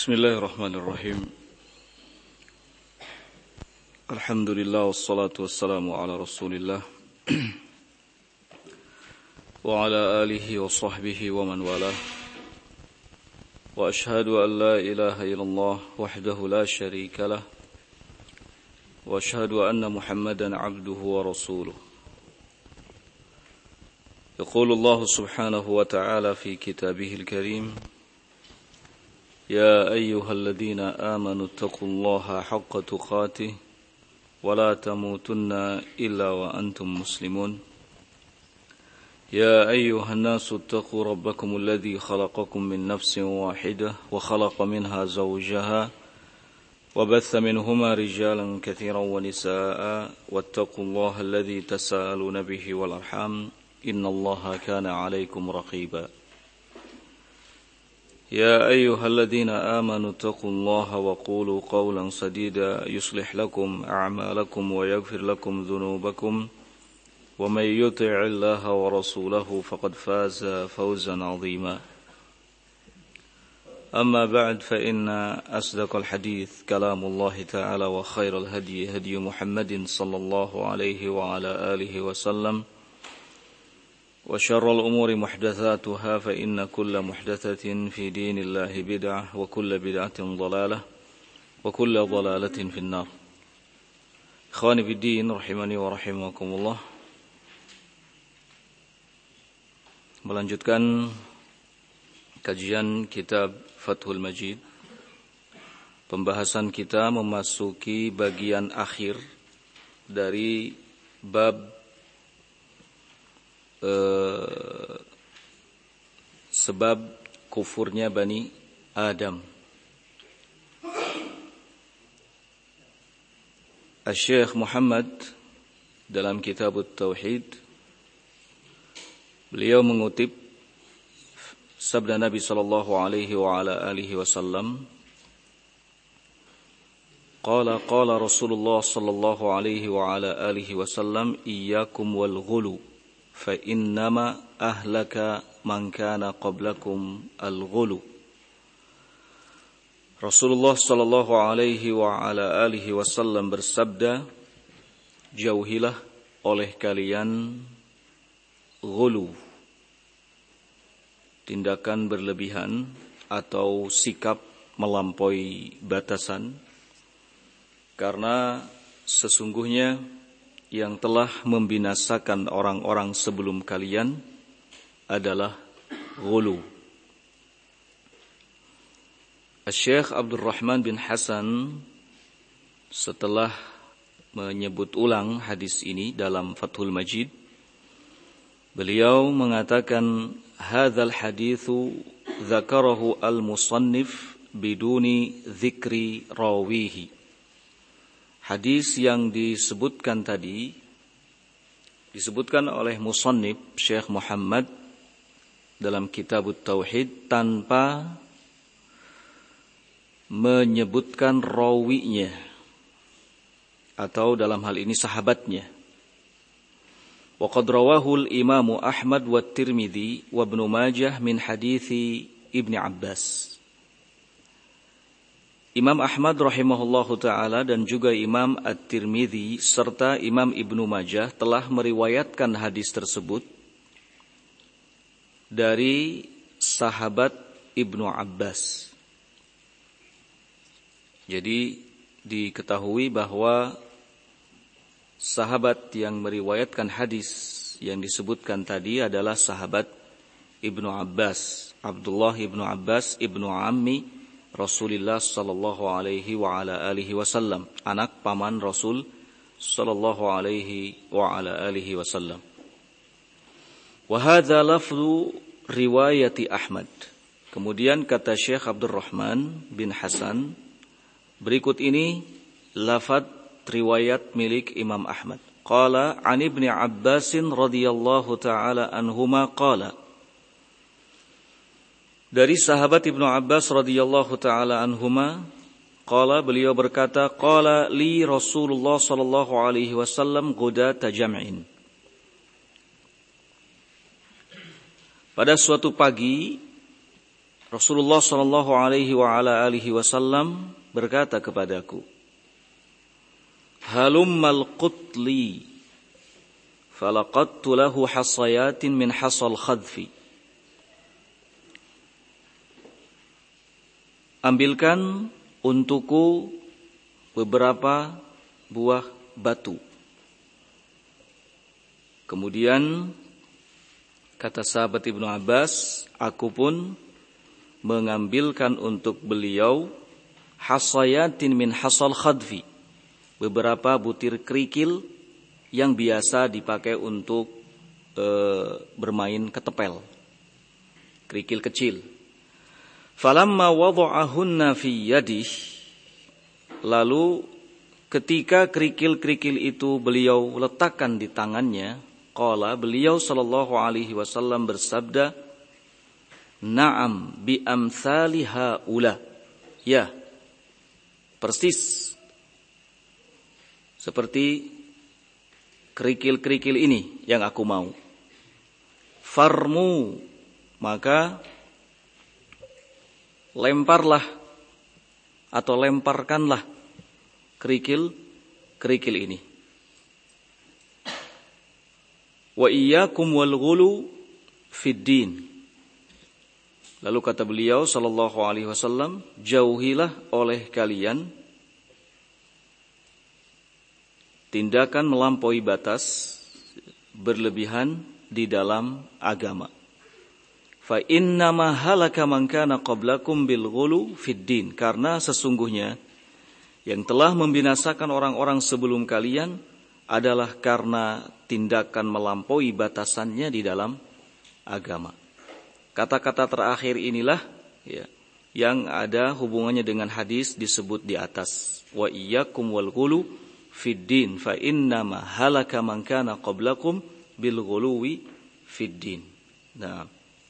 Bismillahirrahmanirrahim. Alhamdulillah wassalatu wassalamu ala Rasulillah wa ala alihi wa sahbihi wa man walah. Wa ashhadu an la ilaha illallah wahdahu la syarika lah. Wa ashhadu anna Muhammadan abduhu wa rasuluh. Yaqulu Allah subhanahu wa ta'ala fi kitabihil karim. يا أيها الذين آمنوا اتقوا الله حق تقاته ولا تموتن إلا وأنتم مسلمون يا أيها الناس اتقوا ربكم الذي خلقكم من نفس واحدة وخلق منها زوجها وبث منهما رجالا كثيرا ونساء واتقوا الله الذي تساءلون به والأرحام إن الله كان عليكم رقيبا يا أيها الذين آمنوا اتقوا الله وقولوا قولا سديدا يصلح لكم أعمالكم ويغفر لكم ذنوبكم ومن يطع الله ورسوله فقد فاز فوزا عظيما أما بعد فإن أصدق الحديث كلام الله تعالى وخير الهدي هدي محمد صلى الله عليه وعلى آله وسلم وشر الأمور محدثاتها فإن كل محدثة في دين الله بدعة وكل بدعة ضلالة وكل ضلالة في النار. إخواني في الدين رحمني ورحمكم الله. Melanjutkan kajian kitab Fathul Majid. Pembahasan kita memasuki bagian akhir dari bab sebab kufurnya Bani Adam. Asy-Syaikh Muhammad dalam kitab Tauhid beliau mengutip sabda Nabi sallallahu alaihi wa ala alihi wasallam, qala Rasulullah sallallahu alaihi wa ala alihi wasallam, iyyakum wal ghulu فَإِنَّمَا أَهْلَكَ مَنْ كَانَ قَبْلَكُمْ الْغُلُو. Rasulullah sallallahu alaihi wa ala alihi wasallam bersabda, jauhilah oleh kalian ghulu, tindakan berlebihan atau sikap melampaui batasan, karena sesungguhnya yang telah membinasakan orang-orang sebelum kalian adalah ghulu. Syekh Abdul Rahman bin Hasan setelah menyebut ulang hadis ini dalam Fathul Majid, beliau mengatakan, hadzal haditsu dzakarahu al-musannif biduni dzikri rawihi. Hadis yang disebutkan tadi disebutkan oleh musannif Syekh Muhammad dalam kitab Tauhid tanpa menyebutkan rawinya atau dalam hal ini sahabatnya. Wa qad rawahu al-Imam Ahmad wa Tirmidzi wa Ibnu Majah min hadithi Ibnu Abbas. Imam Ahmad rahimahullahu ta'ala dan juga Imam At-Tirmidzi serta Imam Ibnu Majah telah meriwayatkan hadis tersebut dari sahabat Ibnu Abbas. Jadi diketahui bahwa sahabat yang meriwayatkan hadis yang disebutkan tadi adalah sahabat Ibnu Abbas, Abdullah Ibnu Abbas Ibnu Ammi Rasulullah sallallahu alaihi wa ala alihi wasallam, anak paman Rasul sallallahu alaihi wa ala alihi wasallam. Wa hadza lafzu riwayati Ahmad. Kemudian kata Syekh Abdul Rahman bin Hasan, berikut ini lafaz riwayat milik Imam Ahmad. Qala an Ibnu Abbas radhiyallahu taala anhuma qala, dari sahabat Ibnu Abbas radhiyallahu taala anhuma, qala, beliau berkata, qala li Rasulullah sallallahu alaihi wasallam ghudata jam'in. Pada suatu pagi Rasulullah sallallahu alaihi wa ala alihi wasallam berkata kepadaku, "Halummal qutli falaqadtu lahu hasayatin min hasal khadfi." Ambilkan untukku beberapa buah batu. Kemudian kata sahabat Ibnu Abbas, aku pun mengambilkan untuk beliau hasayatin min hasal khadfi, beberapa butir kerikil yang biasa dipakai untuk bermain ketepel, kerikil kecil. Falamma wada'ahunna fi yadih, lalu ketika kerikil-kerikil itu beliau letakkan di tangannya, qala, beliau sallallahu alaihi wasallam bersabda, "Na'am bi amsali haula." Ya, persis seperti kerikil-kerikil ini yang aku mau. Farmu, maka lemparlah atau lemparkanlah kerikil ini. Wa iyyakum wal ghulu fid din. Lalu kata beliau sallallahu alaihi wasallam, jauhilah oleh kalian tindakan melampaui batas, berlebihan di dalam agama. Fa innama halaka man kana qablakum bil ghulu fid din, karena sesungguhnya yang telah membinasakan orang-orang sebelum kalian adalah karena tindakan melampaui batasannya di dalam agama. Kata-kata terakhir inilah ya, yang ada hubungannya dengan hadis disebut di atas. Wa iyyakum wal ghulu fid din fa innama halaka man kana qablakum bil ghuluwi fid din. Nah,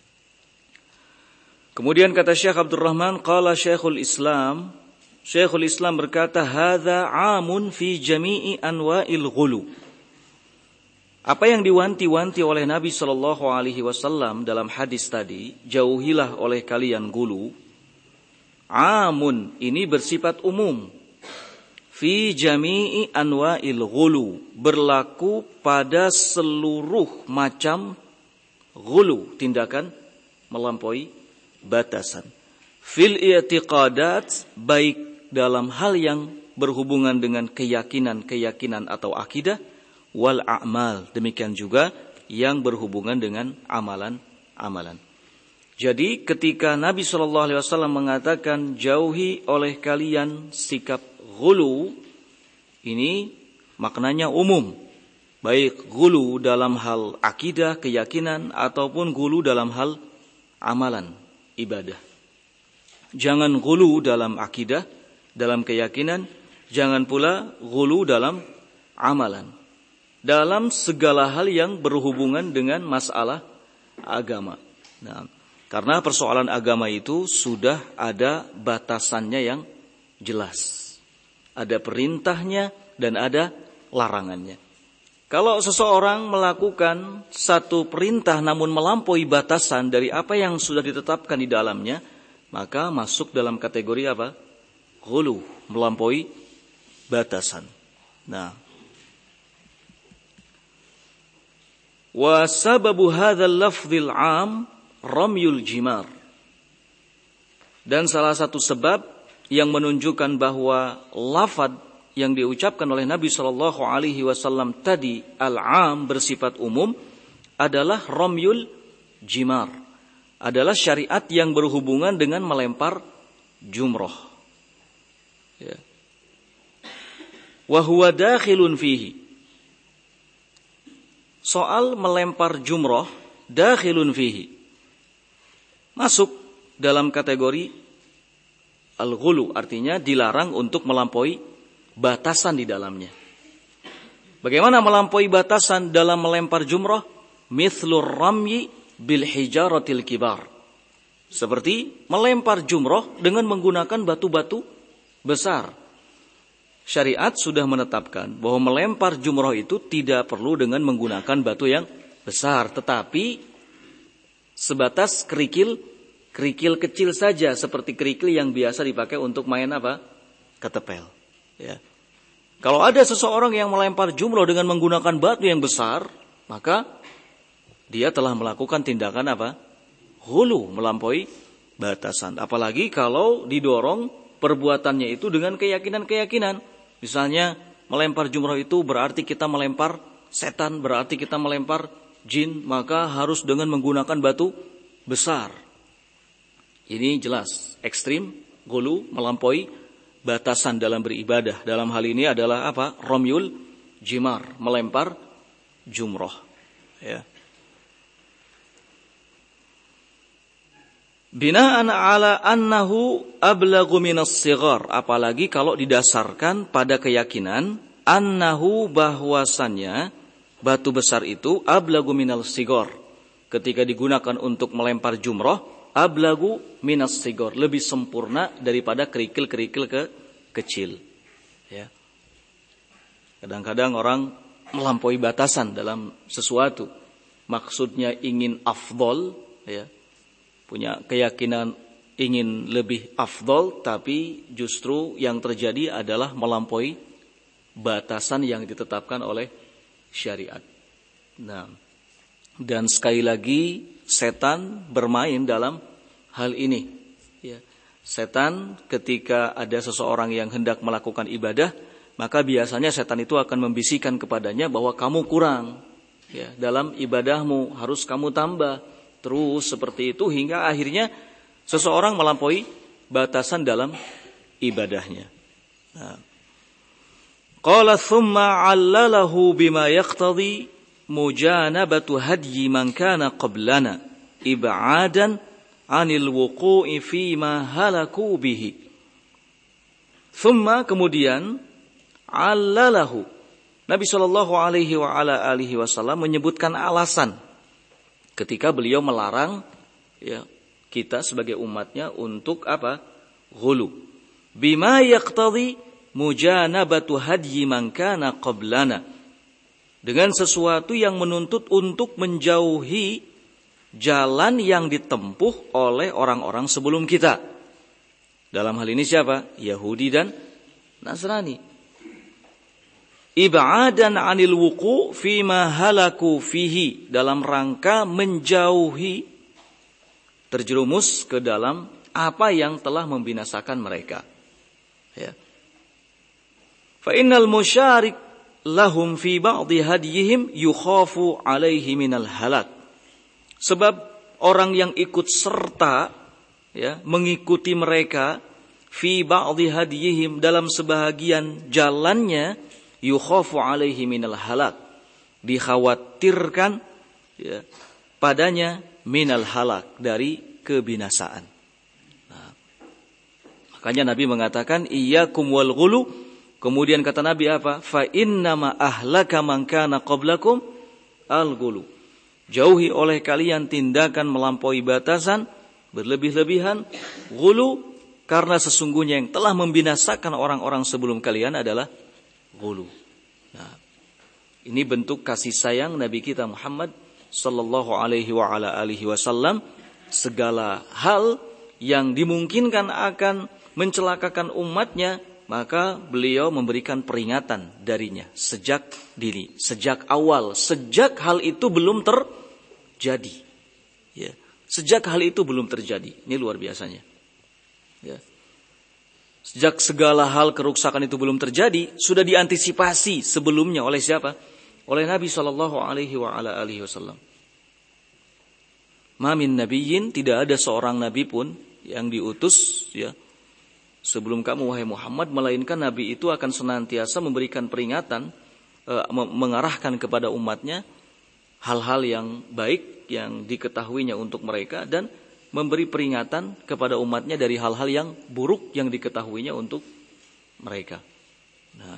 kemudian kata Syekh Abdurrahman, qala Syekhul Islam berkata, hadza 'amun fi jami'i anwa'il ghulu. Apa yang diwanti-wanti oleh Nabi sallallahu alaihi wasallam dalam hadis tadi, jauhilah oleh kalian gulu, 'amun ini bersifat umum. Fi jami'i anwa'il ghulu, berlaku pada seluruh macam ghulu, tindakan melampaui batasan. Fil i'tiqadat, baik dalam hal yang berhubungan dengan keyakinan atau akidah, wal a'mal, demikian juga yang berhubungan dengan amalan-amalan. Jadi ketika Nabi SAW mengatakan jauhi oleh kalian sikap ghulu, ini maknanya umum, baik ghulu dalam hal akidah, keyakinan, ataupun ghulu dalam hal amalan, ibadah. Jangan ghulu dalam akidah, dalam keyakinan, jangan pula ghulu dalam amalan, dalam segala hal yang berhubungan dengan masalah agama. Nah, karena persoalan agama itu sudah ada batasannya yang jelas. Ada perintahnya dan ada larangannya. Kalau seseorang melakukan satu perintah namun melampaui batasan dari apa yang sudah ditetapkan di dalamnya, maka masuk dalam kategori apa? Ghulu, melampaui batasan. Nah, wa sababu hadzal lafdzil 'am ramyul jimar. Dan salah satu sebab yang menunjukkan bahwa lafaz yang diucapkan oleh Nabi sallallahu alaihi wasallam tadi al-'am, bersifat umum, adalah ramyul jimar, adalah syariat yang berhubungan dengan melempar jumroh. Ya. Wa huwa dakhilun fihi. Soal melempar jumroh dakhilun fihi, masuk dalam kategori al-ghulu, artinya dilarang untuk melampaui batasan di dalamnya. Bagaimana melampaui batasan dalam melempar jumroh? Mithlur ramyi bil hijaratil kibar, seperti melempar jumroh dengan menggunakan batu-batu besar. Syariat sudah menetapkan bahwa melempar jumroh itu tidak perlu dengan menggunakan batu yang besar, tetapi sebatas kerikil Kerikil kecil saja seperti kerikil yang biasa dipakai untuk main apa? Ketepel. Ya. Kalau ada seseorang yang melempar jumroh dengan menggunakan batu yang besar, maka dia telah melakukan tindakan apa? Ghulu, melampaui batasan. Apalagi kalau didorong perbuatannya itu dengan keyakinan-keyakinan. Misalnya melempar jumroh itu berarti kita melempar setan, berarti kita melempar jin, maka harus dengan menggunakan batu besar. Ini jelas ekstrim, ghulu, melampaui batasan dalam beribadah. Dalam hal ini adalah apa? Ramyul jimar, melempar jumroh. Ya. Bina'an ala annahu ablagu minas sighar. Apalagi kalau didasarkan pada keyakinan annahu, bahwasannya batu besar itu ablagu minal sighar. Ketika digunakan untuk melempar jumroh, ablagu minas sighar, lebih sempurna daripada kerikil-kerikil kecil. Ya. Kadang-kadang orang melampaui batasan dalam sesuatu. Maksudnya ingin afdol, ya. Punya keyakinan ingin lebih afdol, tapi justru yang terjadi adalah melampaui batasan yang ditetapkan oleh syariat. Nah, dan sekali lagi setan bermain dalam hal ini. Ya. Setan ketika ada seseorang yang hendak melakukan ibadah, maka biasanya setan itu akan membisikkan kepadanya bahwa kamu kurang. Ya, dalam ibadahmu harus kamu tambah. Terus seperti itu hingga akhirnya seseorang melampaui batasan dalam ibadahnya. Nah. Qala thumma 'allalahu bima yaqtadi mujanabatu hadyi man kana qablana ib'adan 'anil wuqu'i fi ma halaku bihi. Thumma, kemudian, 'allalahu, Nabi sallallahu alaihi wa ala alihi wasallam menyebutkan alasan ketika beliau melarang, ya, kita sebagai umatnya untuk apa? Ghulu. Bima yaqtadi mujanabatu hadyi man kana qablana. Dengan sesuatu yang menuntut untuk menjauhi jalan yang ditempuh oleh orang-orang sebelum kita. Dalam hal ini siapa? Yahudi dan Nasrani. Ib'adan 'anil wuqu' fima halaku fihi, dalam rangka menjauhi, terjerumus ke dalam apa yang telah membinasakan mereka. Ya. Fa innal musyarik lahum fi ba'dhi hadyihim yukhafu 'alaihi minal halak. Sebab orang yang ikut serta, ya, mengikuti mereka fi ba'dhi hadyihim, dalam sebahagian jalannya, yukhafu alaihi minal halak, dikhawatirkan, ya, padanya minal halak, dari kebinasaan. Nah, makanya Nabi mengatakan iyyakum wal ghulu. Kemudian kata Nabi apa? Fa innama ahlaka man kana qablakum al ghulu. Jauhi oleh kalian tindakan melampaui batasan, berlebih-lebihan, ghulu, karena sesungguhnya yang telah membinasakan orang-orang sebelum kalian adalah ghulu. Nah, ini bentuk kasih sayang Nabi kita Muhammad sallallahu alaihi wa ala alihi wasallam. Segala hal yang dimungkinkan akan mencelakakan umatnya, maka beliau memberikan peringatan darinya sejak dini, sejak awal, sejak hal itu belum terjadi. Ya, sejak hal itu belum terjadi. Ini luar biasanya. Ya. Sejak segala hal kerusakan itu belum terjadi, sudah diantisipasi sebelumnya oleh siapa? Oleh Nabi sallallahu alaihi wa ala alihi wasallam. Ma min nabiyyin, tidak ada seorang nabi pun yang diutus, ya, sebelum kamu wahai Muhammad, melainkan nabi itu akan senantiasa memberikan peringatan, mengarahkan kepada umatnya hal-hal yang baik yang diketahuinya untuk mereka, dan memberi peringatan kepada umatnya dari hal-hal yang buruk yang diketahuinya untuk mereka. Nah.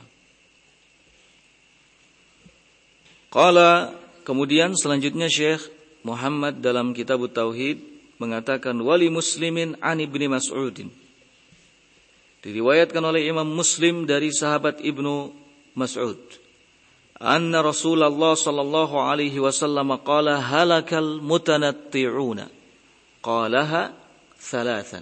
Qala, kemudian selanjutnya Syekh Muhammad dalam kitab Tauhid mengatakan wali muslimin an Ibnu Mas'udin. Diriwayatkan oleh Imam Muslim dari sahabat Ibnu Mas'ud. Anna Rasulullah sallallahu alaihi wasallam qala halakal mutanatti'una. Qalaha thalathan.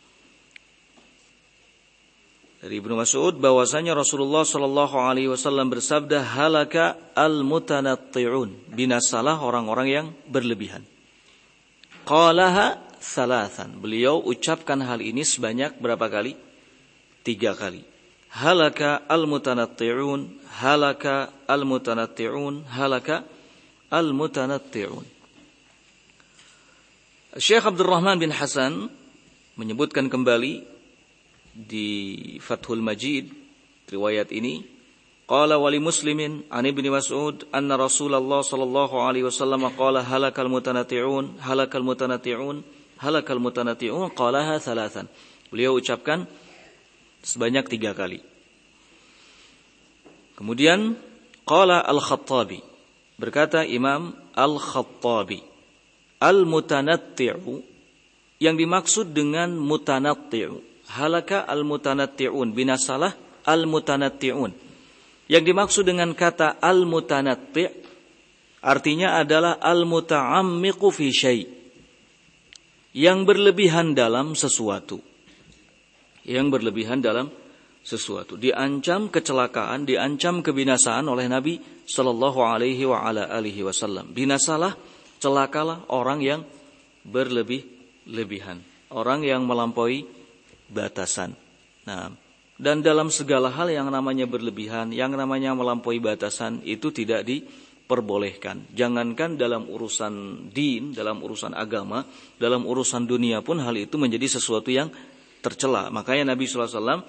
Dari Ibnu Mas'ud bahwasanya Rasulullah sallallahu alaihi wasallam bersabda, halaka al-mutanatti'un, binasalah orang-orang yang berlebihan. Qalaha thalathan. Beliau ucapkan hal ini sebanyak berapa kali? 3 kali. Halaka al-mutanatti'un, halaka al-mutanatti'un, halaka al-mutanatti'un. Syekh Abdurrahman bin Hasan menyebutkan kembali di Fathul Majid riwayat ini, qala wali Muslimin an Ibnu Mas'ud anna Rasulullah sallallahu alaihi wasallam qala halakal mutanatti'un, halakal mutanatti'un, halakal mutanatti'un, qalaha thalathan. Beliau ucapkan sebanyak 3 kali. Kemudian qala Al-Khattabi, berkata Imam Al-Khattabi, al-mutanatti'u, yang dimaksud dengan mutanatti'u, halaka al-mutanatti'un, binasalah al-mutanatti'un. Yang dimaksud dengan kata al-mutanatti' artinya adalah al-muta'ammiqu fi syai', yang berlebihan dalam sesuatu. Yang berlebihan dalam sesuatu, diancam kecelakaan, diancam kebinasaan oleh Nabi sallallahu alaihi wa ala alihi wasallam. Binasalah, celakalah orang yang berlebihan, orang yang melampaui batasan. Nah, dan dalam segala hal yang namanya berlebihan, yang namanya melampaui batasan itu tidak diperbolehkan. Jangankan dalam urusan din, dalam urusan agama, dalam urusan dunia pun hal itu menjadi sesuatu yang tercela. Makanya Nabi sallallahu alaihi wasallam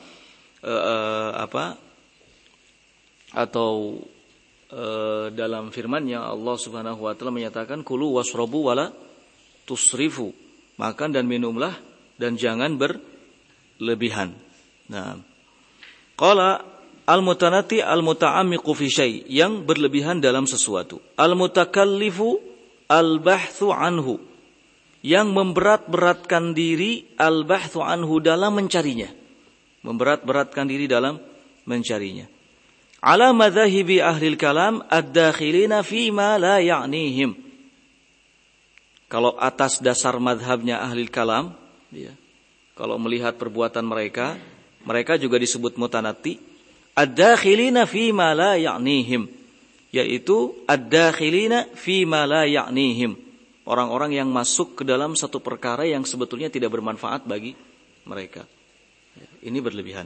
dalam firman-Nya Allah Subhanahu wa taala menyatakan kulu wasrabu wala tusrifu, makan dan minumlah dan jangan berlebihan. Nah, qala al-mutanati al-muta'ammiqu fi syai', yang berlebihan dalam sesuatu. Al-mutakallifu al-bahthu anhu, yang memberat-beratkan diri, al-bahthu anhu, dalam mencarinya. Memberat-beratkan diri dalam mencarinya. Ala madzahibi ahlil kalam ad-dakhilina fima la ya'nihim. Kalau atas dasar madhabnya ahlil kalam, ya, kalau melihat perbuatan mereka, mereka juga disebut mutanatti. Ad-dakhilina fima la ya'nihim, yaitu ad-dakhilina fima la ya'nihim, orang-orang yang masuk ke dalam satu perkara yang sebetulnya tidak bermanfaat bagi mereka. Ini berlebihan.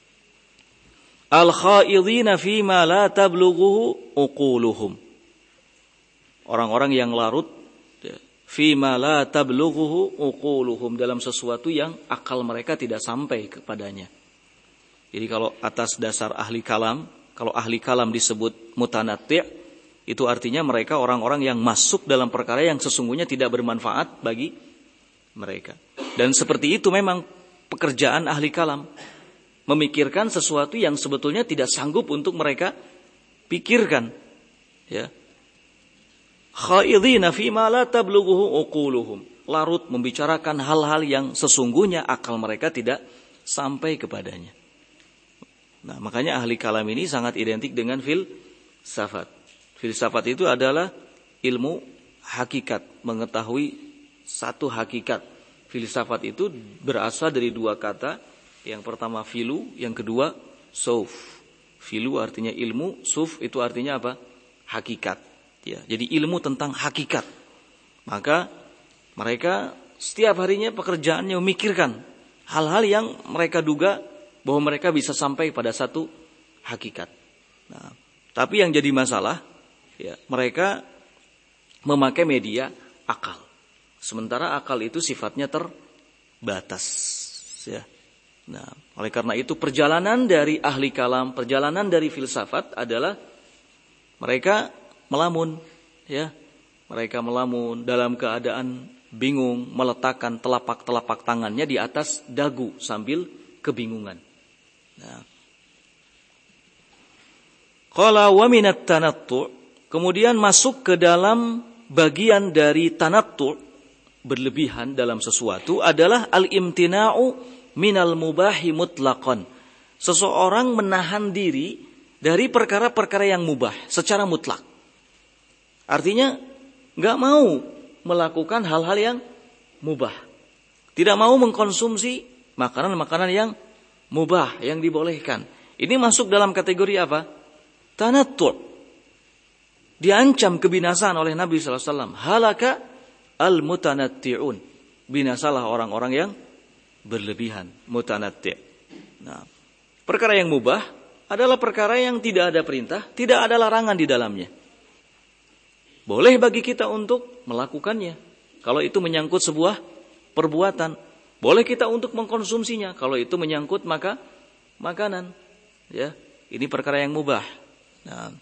Al-khaidina fima la tablughuhu uquluhum, orang-orang yang larut fima la tablughuhu uquluhum, dalam sesuatu yang akal mereka tidak sampai kepadanya. Jadi kalau atas dasar ahli kalam, kalau ahli kalam disebut mutanatti', itu artinya mereka orang-orang yang masuk dalam perkara yang sesungguhnya tidak bermanfaat bagi mereka. Dan seperti itu memang pekerjaan ahli kalam, memikirkan sesuatu yang sebetulnya tidak sanggup untuk mereka pikirkan. Ya. Khaidina fima la tablughuhu uquluhum, larut membicarakan hal-hal yang sesungguhnya akal mereka tidak sampai kepadanya. Nah, makanya ahli kalam ini sangat identik dengan filsafat. Filsafat itu adalah ilmu hakikat, mengetahui satu hakikat. Filsafat itu berasal dari 2 kata. Yang pertama filu, yang kedua suf. Filu artinya ilmu, suf itu artinya apa? Hakikat. Ya, jadi ilmu tentang hakikat. Maka mereka setiap harinya pekerjaannya memikirkan hal-hal yang mereka duga bahwa mereka bisa sampai pada satu hakikat. Nah, tapi yang jadi masalah, ya, mereka memakai media akal. Sementara akal itu sifatnya terbatas. Ya. Nah, oleh karena itu perjalanan dari ahli kalam, perjalanan dari filsafat adalah mereka melamun, ya. Mereka melamun dalam keadaan bingung, meletakkan telapak-telapak tangannya di atas dagu sambil kebingungan. Nah. Qala wa minat tanattu', kemudian masuk ke dalam bagian dari tanattu', berlebihan dalam sesuatu, adalah al-imtina'u minal mubahi mutlaqan. Seseorang menahan diri dari perkara-perkara yang mubah secara mutlak. Artinya enggak mau melakukan hal-hal yang mubah. Tidak mau mengkonsumsi makanan-makanan yang mubah, yang dibolehkan. Ini masuk dalam kategori apa? Tanattu'. Diancam kebinasaan oleh Nabi SAW. Halaka al-mutanatti'un. Binasalah orang-orang yang berlebihan. Mutanatti'. Nah, perkara yang mubah adalah perkara yang tidak ada perintah, tidak ada larangan di dalamnya. Boleh bagi kita untuk melakukannya. Kalau itu menyangkut sebuah perbuatan. Boleh kita untuk mengkonsumsinya. Kalau itu menyangkut makanan. Ya, ini perkara yang mubah. Nah,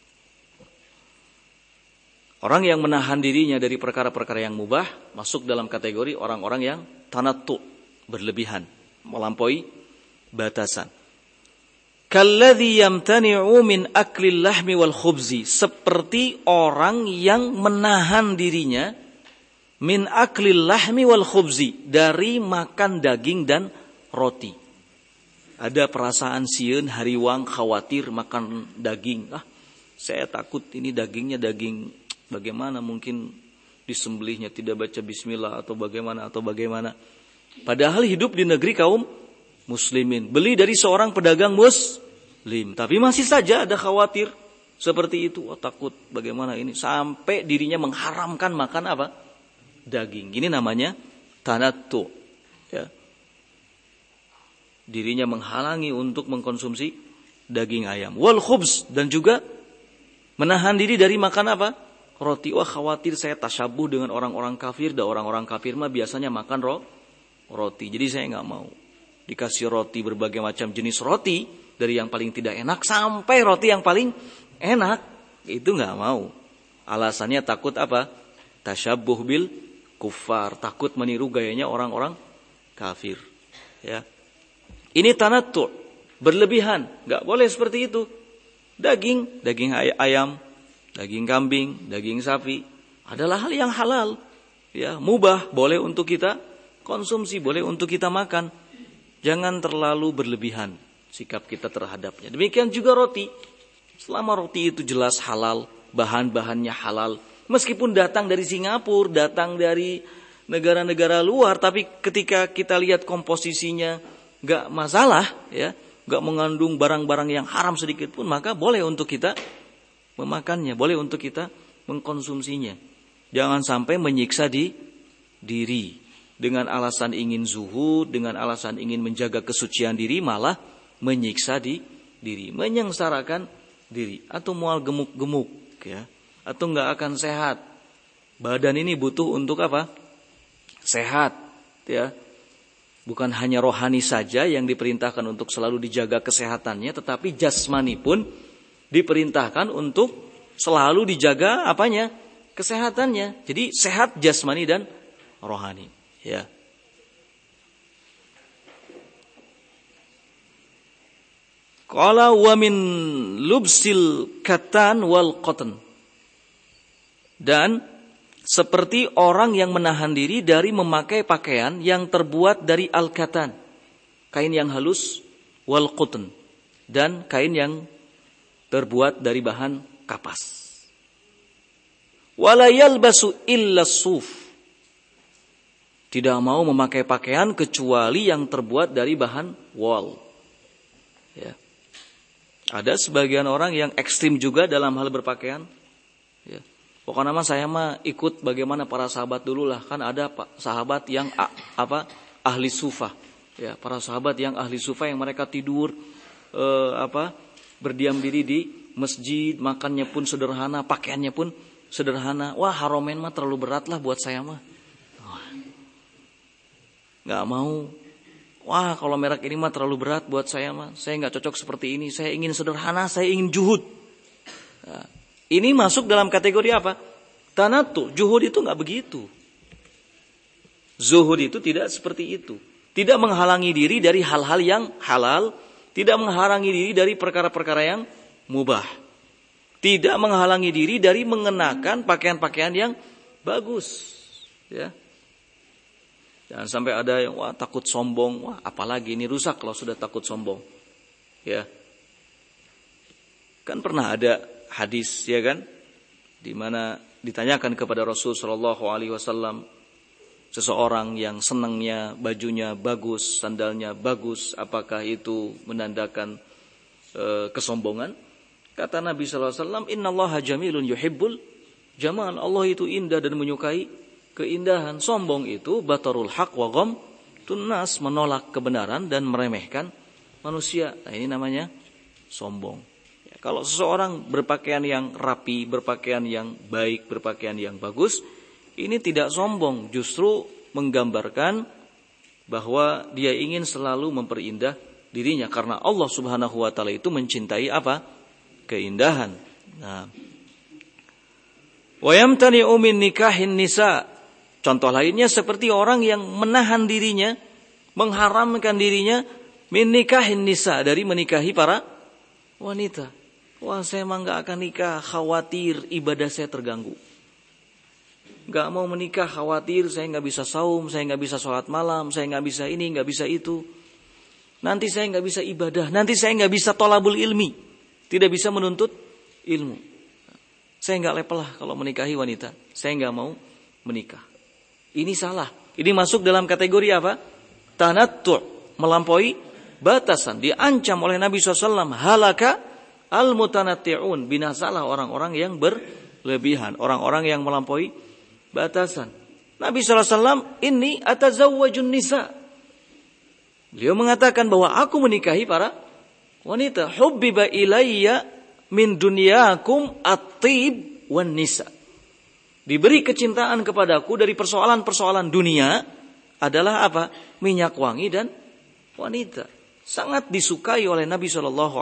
orang yang menahan dirinya dari perkara-perkara yang mubah masuk dalam kategori orang-orang yang tanattu, berlebihan, melampaui batasan. Kalladzi yamtani'u min aklil lahmi wal khubzi, seperti orang yang menahan dirinya min aklil lahmi wal khubzi, dari makan daging dan roti. Ada perasaan sieun hariwang khawatir makan daging. Saya takut ini dagingnya daging bagaimana, mungkin disembelihnya tidak baca bismillah atau bagaimana. Padahal hidup di negeri kaum muslimin, beli dari seorang pedagang muslim, tapi masih saja ada khawatir seperti itu. Takut bagaimana ini, sampai dirinya mengharamkan makan apa? Daging. Ini namanya tanattu. Ya. Dirinya menghalangi untuk mengkonsumsi daging ayam. Wal khubz, dan juga menahan diri dari makan apa? Roti. Wah, khawatir saya tasyabuh dengan orang-orang kafir. Dan orang-orang kafir mah biasanya makan roti. Jadi saya nggak mau. Dikasih roti, berbagai macam jenis roti, dari yang paling tidak enak sampai roti yang paling enak, itu nggak mau. Alasannya takut apa? Tasyabuh bil kuffar, takut meniru gayanya orang-orang kafir. Ya. Ini tanattu, berlebihan, nggak boleh seperti itu. Daging ayam, daging kambing, daging sapi adalah hal yang halal, ya, mubah, boleh untuk kita konsumsi, boleh untuk kita makan. Jangan terlalu berlebihan sikap kita terhadapnya. Demikian juga roti. Selama roti itu jelas halal, bahan-bahannya halal, meskipun datang dari Singapura, datang dari negara-negara luar, tapi ketika kita lihat komposisinya nggak masalah, ya, nggak mengandung barang-barang yang haram sedikit pun, maka boleh untuk kita memakannya, boleh untuk kita mengkonsumsinya. Jangan sampai menyiksa diri dengan alasan ingin zuhud, dengan alasan ingin menjaga kesucian diri, malah menyiksa diri, menyengsarakan diri, atau mual gemuk-gemuk, ya, atau nggak akan sehat. Badan ini butuh untuk apa? Sehat, ya. Bukan hanya rohani saja yang diperintahkan untuk selalu dijaga kesehatannya, tetapi jasmani pun diperintahkan untuk selalu dijaga apanya? Kesehatannya. Jadi sehat jasmani dan rohani, ya. Qala wa min lubsil katan wal qatan. Dan seperti orang yang menahan diri dari memakai pakaian yang terbuat dari al-katan, kain yang halus, wal qatan, dan kain yang terbuat dari bahan kapas. Wala yalbasu illa suf. Tidak mau memakai pakaian kecuali yang terbuat dari bahan wol. Ya. Ada sebagian orang yang ekstrim juga dalam hal berpakaian. Ya. Pokoknya saya mah ikut bagaimana para sahabat dulu lah. Kan ada sahabat yang ahli sufah. Ya, para sahabat yang ahli sufah yang mereka tidur berdiam diri di masjid, makannya pun sederhana, pakaiannya pun sederhana. Wah, haromen mah terlalu berat lah buat saya mah. Nggak mau. Wah, kalau merek ini mah terlalu berat buat saya mah. Saya nggak cocok seperti ini. Saya ingin sederhana, saya ingin juhud. Nah, ini masuk dalam kategori apa? Tanattu. Juhud itu nggak begitu. Zuhud itu tidak seperti itu. Tidak menghalangi diri dari hal-hal yang halal. Tidak menghalangi diri dari perkara-perkara yang mubah. Tidak menghalangi diri dari mengenakan pakaian-pakaian yang bagus. Ya. Jangan sampai ada yang takut sombong. Wah, apalagi ini rusak kalau sudah takut sombong. Ya. Kan pernah ada hadis, ya kan, di mana ditanyakan kepada Rasul sallallahu alaihi wasallam, Seseorang yang senangnya bajunya bagus, sandalnya bagus, apakah itu menandakan kesombongan? Kata Nabi SAW, Innallaha jamilun yuhibbul jamal. Allah itu indah dan menyukai keindahan. Sombong itu batarul haq wa ghamtun nas, menolak kebenaran dan meremehkan manusia. Nah, ini namanya sombong. Ya, kalau seseorang berpakaian yang rapi, berpakaian yang baik, berpakaian yang bagus, ini tidak sombong, justru menggambarkan bahwa dia ingin selalu memperindah dirinya karena Allah Subhanahu wa taala itu mencintai apa? Keindahan. Nah, wa yamtani'u min nikahin nisa. Contoh lainnya seperti orang yang menahan dirinya, mengharamkan dirinya min nikahin nisa, dari menikahi para wanita. Wah, saya emang enggak akan nikah, khawatir ibadah saya terganggu. Gak mau menikah, khawatir saya gak bisa saum, saya gak bisa sholat malam, saya gak bisa ini, gak bisa itu. Nanti saya gak bisa ibadah, nanti saya gak bisa tolabul ilmi, tidak bisa menuntut ilmu. Saya gak lepelah kalau menikahi wanita, saya gak mau menikah. Ini salah, ini masuk dalam kategori apa? Tanattu', melampaui batasan. Diancam oleh Nabi SAW, halaka al-mutanatti'un, binasalah orang-orang yang berlebihan, orang-orang yang melampaui batasan. Nabi SAW, ini atazawwajun nisa. Beliau mengatakan bahwa aku menikahi para wanita. Hubbiba ilayya min dunyakum at-tib wan nisa. Diberi kecintaan kepadaku dari persoalan-persoalan dunia adalah apa? Minyak wangi dan wanita. Sangat disukai oleh Nabi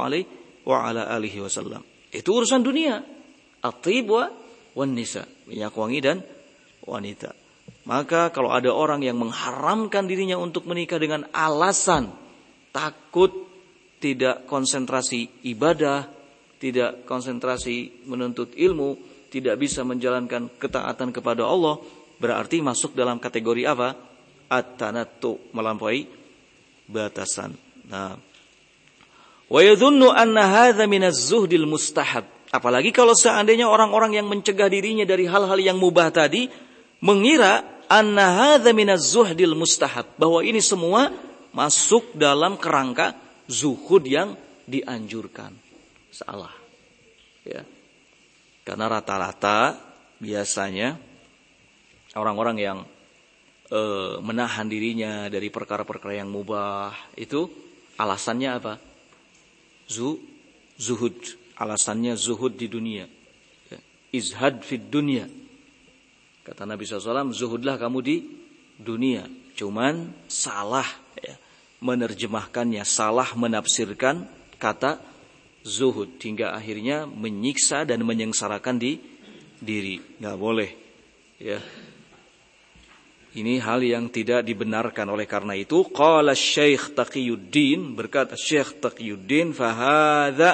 SAW. Itu urusan dunia. At-tib wan nisa. Minyak wangi dan wanita. Maka kalau ada orang yang mengharamkan dirinya untuk menikah dengan alasan takut tidak konsentrasi ibadah, tidak konsentrasi menuntut ilmu, tidak bisa menjalankan ketaatan kepada Allah, berarti masuk dalam kategori apa? At-tanattu, melampaui batasan. Nah, wa yadhunnu anna hadza minaz zuhdil mustahab. Apalagi kalau seandainya orang-orang yang mencegah dirinya dari hal-hal yang mubah tadi mengira anna hadza minaz zuhdil mustahab, bahwa ini semua masuk dalam kerangka zuhud yang dianjurkan. Salah. Ya. Karena rata-rata biasanya orang-orang yang menahan dirinya dari perkara-perkara yang mubah itu alasannya apa? Zuhud. Alasannya zuhud di dunia. Ya. Izhad fid dunia. Kata Nabi SAW, zuhudlah kamu di dunia. Cuman salah ya, menerjemahkannya, salah menafsirkan kata zuhud. Hingga akhirnya menyiksa dan menyengsarakan diri. Nggak boleh. Ya. Ini hal yang tidak dibenarkan. Oleh karena itu, qala Syekh Taqiyuddin, berkata Syekh Taqiyuddin, fahadha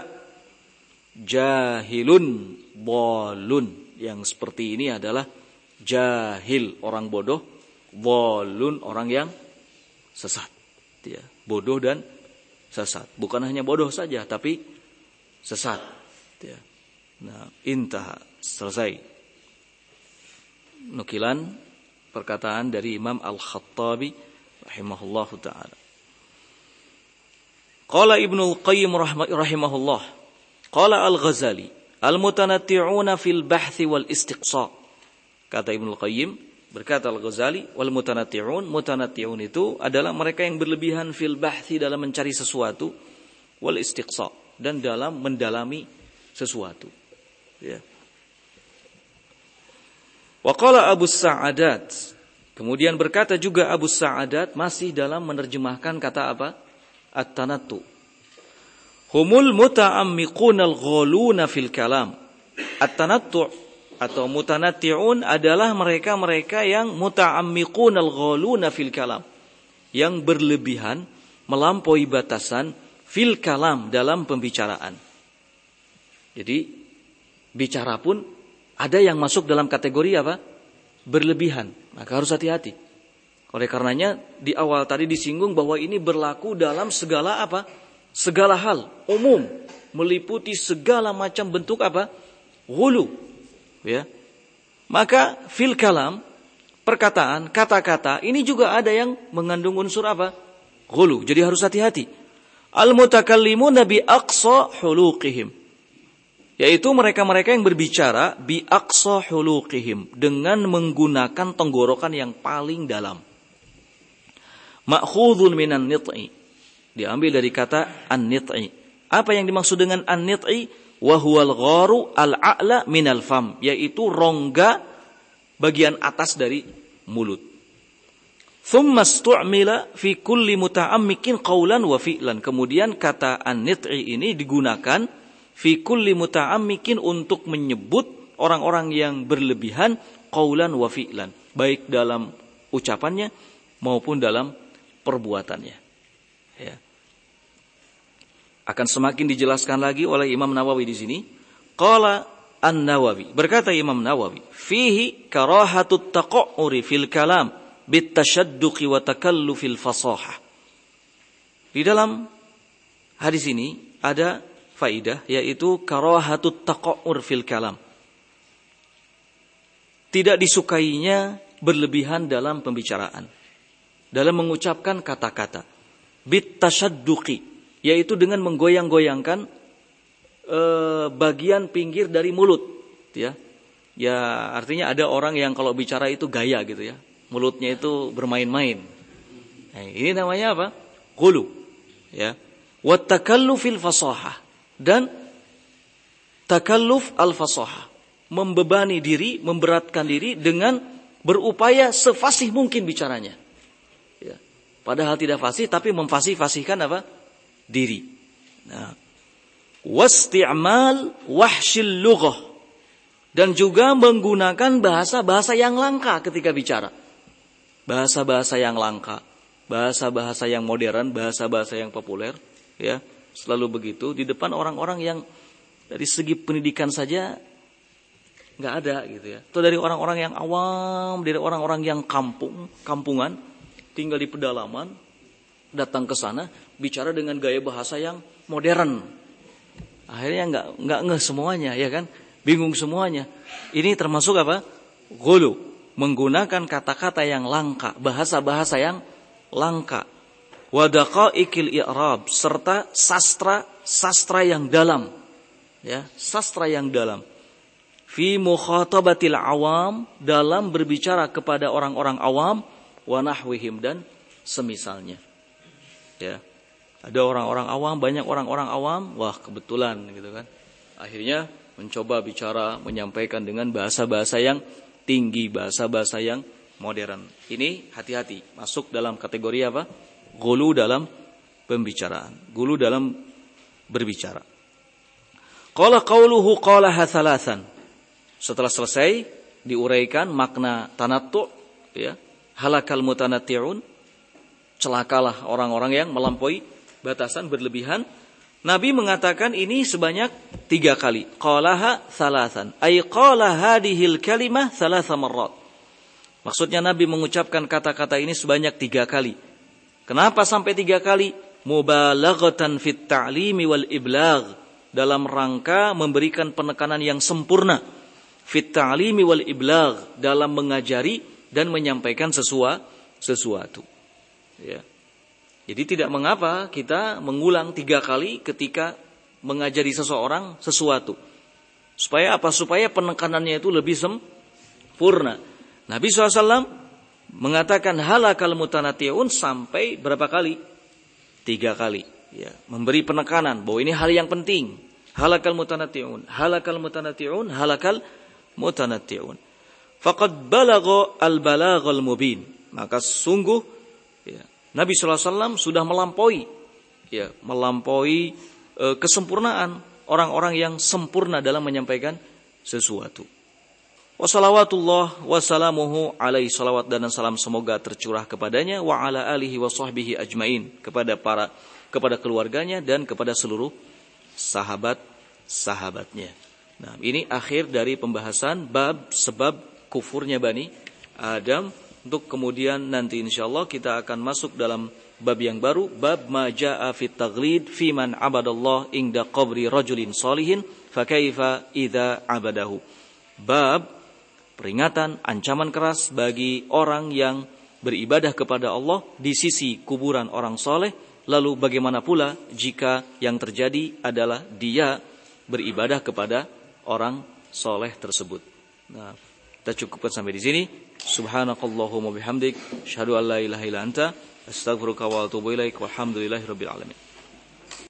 jahilun bolun. Yang seperti ini adalah jahil, orang bodoh, bolun, orang yang sesat. Ya, bodoh dan sesat. Bukan hanya bodoh saja, tapi sesat. Ya. Nah, intah, selesai. Nukilan perkataan dari Imam Al-Khattabi rahimahullahu ta'ala. Qala Ibnul Qayyim rahimahullah, qala Al-Ghazali, al-mutanatti'una fil bahthi wal istiqsa. Kata Ibnul Qayyim, berkata Al-Ghazali, wal mutanatti'un, mutanatti'un itu adalah mereka yang berlebihan fil bahthi, dalam mencari sesuatu, wal istiqsa, dan dalam mendalami sesuatu. Ya. Wa qala Abu Sa'adat, kemudian berkata juga Abu Sa'adat, masih dalam menerjemahkan kata apa? At-tanattu. Humul muta'ammiquna al-ghaluna fil kalam. At-tanattu atau mutanatti'un adalah mereka-mereka yang muta'ammiquna al-ghaluna fil kalam, yang berlebihan, melampaui batasan fil kalam, dalam pembicaraan. Jadi bicara pun ada yang masuk dalam kategori apa? Berlebihan. Maka harus hati-hati. Oleh karenanya di awal tadi disinggung bahwa ini berlaku dalam segala apa? Segala hal, umum, meliputi segala macam bentuk apa? Ghulu. Ya. Maka fil kalam, perkataan, kata-kata, ini juga ada yang mengandung unsur apa? Ghulu. Jadi harus hati-hati. Al-mutakallimuna bi aqsa huluqihim. Yaitu mereka-mereka yang berbicara bi aqsa huluqihim, dengan menggunakan tenggorokan yang paling dalam. Ma'khudhun minan nit'i. Diambil dari kata an-nit'i. Apa yang dimaksud dengan an-nit'i? Wa huwal gharu al-a'la minal fam, yaitu rongga bagian atas dari mulut. Thumma stu'mila fi kulli muta'ammikin qawlan wa fi'lan. Kemudian kata an-nit'i ini digunakan fi kulli muta'ammikin untuk menyebut orang-orang yang berlebihan qawlan wa fi'lan, baik dalam ucapannya maupun dalam perbuatannya. Ya. Akan semakin dijelaskan lagi oleh Imam Nawawi di sini. Qala An-Nawawi, berkata Imam Nawawi, fihi karahatut taqa'uri fil kalam bitashadduqi wa takallufil fasahah. Di dalam hadis ini ada faidah, yaitu karahatut taqa'ur fil kalam. Tidak disukainya berlebihan dalam pembicaraan, dalam mengucapkan kata-kata. Bitashadduqi, yaitu dengan menggoyang-goyangkan bagian pinggir dari mulut, ya. Ya, artinya ada orang yang kalau bicara itu gaya gitu ya. Mulutnya itu bermain-main. Nah, ini namanya apa? Ghulu, ya. Wa takallufil fasahah, dan takalluf al-fasahah, membebani diri, memberatkan diri dengan berupaya sefasih mungkin bicaranya. Ya. Padahal tidak fasih, tapi memfasih-fasihkan apa? Diri. Nah, wasti'mal wahsyil lughah, dan juga menggunakan bahasa-bahasa yang langka ketika bicara. Bahasa-bahasa yang langka, bahasa-bahasa yang modern, bahasa-bahasa yang populer, ya. Selalu begitu di depan orang-orang yang dari segi pendidikan saja enggak ada gitu ya. Atau dari orang-orang yang awam, dari orang-orang yang kampungan, tinggal di pedalaman, datang ke sana bicara dengan gaya bahasa yang modern. Akhirnya enggak ngeh semuanya, ya kan? Bingung semuanya. Ini termasuk apa? Ghulu, menggunakan kata-kata yang langka, bahasa-bahasa yang langka. Wa daqaiqil i'rab, serta sastra yang dalam. Ya, sastra yang dalam. Fi mukhatabatil awam, dalam berbicara kepada orang-orang awam, wa nahwihim, dan semisalnya. Ya. Ada orang-orang awam, banyak orang-orang awam, wah kebetulan gitu kan. Akhirnya mencoba bicara, menyampaikan dengan bahasa-bahasa yang tinggi, bahasa-bahasa yang modern. Ini hati-hati, masuk dalam kategori apa? Ghulu dalam pembicaraan, ghulu dalam berbicara. Qala qauluhu qalaha thalathan. Setelah selesai diuraikan makna tanattu', ya. Halakal mutanatti'un, celakalah orang-orang yang melampaui batasan, berlebihan. Nabi mengatakan ini sebanyak 3 kali. Qalaha thalathan, ay qala hadhil kalimah thalatha marrat. Maksudnya Nabi mengucapkan kata-kata ini sebanyak 3 kali. Kenapa sampai 3 kali? Mubalaghatan fit ta'limi wal iblagh, dalam rangka memberikan penekanan yang sempurna. Fit ta'limi wal iblagh, dalam mengajari dan menyampaikan sesuatu. Ya. Jadi tidak mengapa kita mengulang 3 kali ketika mengajari seseorang sesuatu. Supaya apa? Supaya penekanannya itu lebih sempurna. Nabi SAW mengatakan halakal mutanatti'un sampai berapa kali? 3 kali. Ya, memberi penekanan bahwa ini hal yang penting. Halakal mutanatti'un, halakal mutanatti'un, halakal mutanatti'un. Faqad balagha al-balaghal mubin. Maka sungguh, ya, Nabi SAW sudah melampaui kesempurnaan orang-orang yang sempurna dalam menyampaikan sesuatu. Wassalawatullah wassalamuhu alaihi, salawat dan salam semoga tercurah kepadanya, wa ala alihi wa sahbihi ajmain, kepada keluarganya dan kepada seluruh sahabat-sahabatnya. Nah, ini akhir dari pembahasan bab sebab kufurnya Bani Adam. Untuk kemudian nanti insyaallah kita akan masuk dalam bab yang baru, bab ma jaa fit taghlid fi man abadallah inda qabri rajulin salihin fa kaifa idza abadahu. Bab peringatan, ancaman keras bagi orang yang beribadah kepada Allah di sisi kuburan orang soleh. Lalu bagaimana pula jika yang terjadi adalah dia beribadah kepada orang soleh tersebut. Nah, kita cukupkan sampai di sini. Subhanakallahumma bihamdik, asyhadu an la ilaha illa anta, astaghfiruka wa atubu ilaik, walhamdulillahirabbil alamin.